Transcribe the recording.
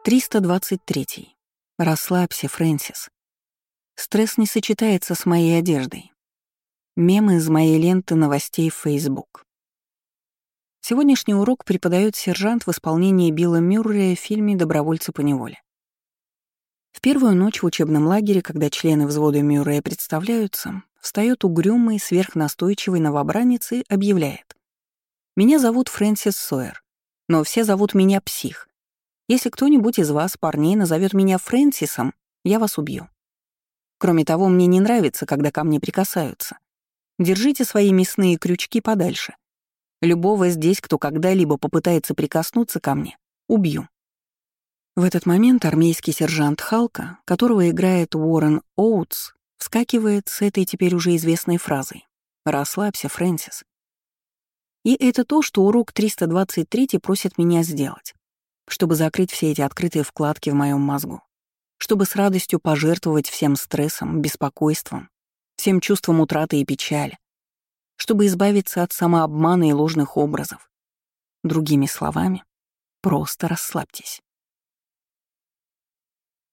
323. Расслабься, Фрэнсис. Стресс не сочетается с моей одеждой. Мемы из моей ленты новостей в Facebook. Сегодняшний урок преподает сержант в исполнении Билла Мюррея в фильме «Добровольцы по неволе». В первую ночь в учебном лагере, когда члены взвода Мюррея представляются, встает угрюмый, сверхнастойчивый новобранец и объявляет: «Меня зовут Фрэнсис Сойер, но все зовут меня Псих. Если кто-нибудь из вас, парней, назовет меня Фрэнсисом, я вас убью. Кроме того, мне не нравится, когда ко мне прикасаются. Держите свои мясные крючки подальше. Любого здесь, кто когда-либо попытается прикоснуться ко мне, убью». В этот момент армейский сержант Халка, которого играет Уоррен Оутс, вскакивает с этой теперь уже известной фразой: «Расслабься, Фрэнсис». И это то, что урок 323 просит меня сделать, чтобы закрыть все эти открытые вкладки в моем мозгу, чтобы с радостью пожертвовать всем стрессом, беспокойством, всем чувством утраты и печали, чтобы избавиться от самообмана и ложных образов. Другими словами, просто расслабьтесь.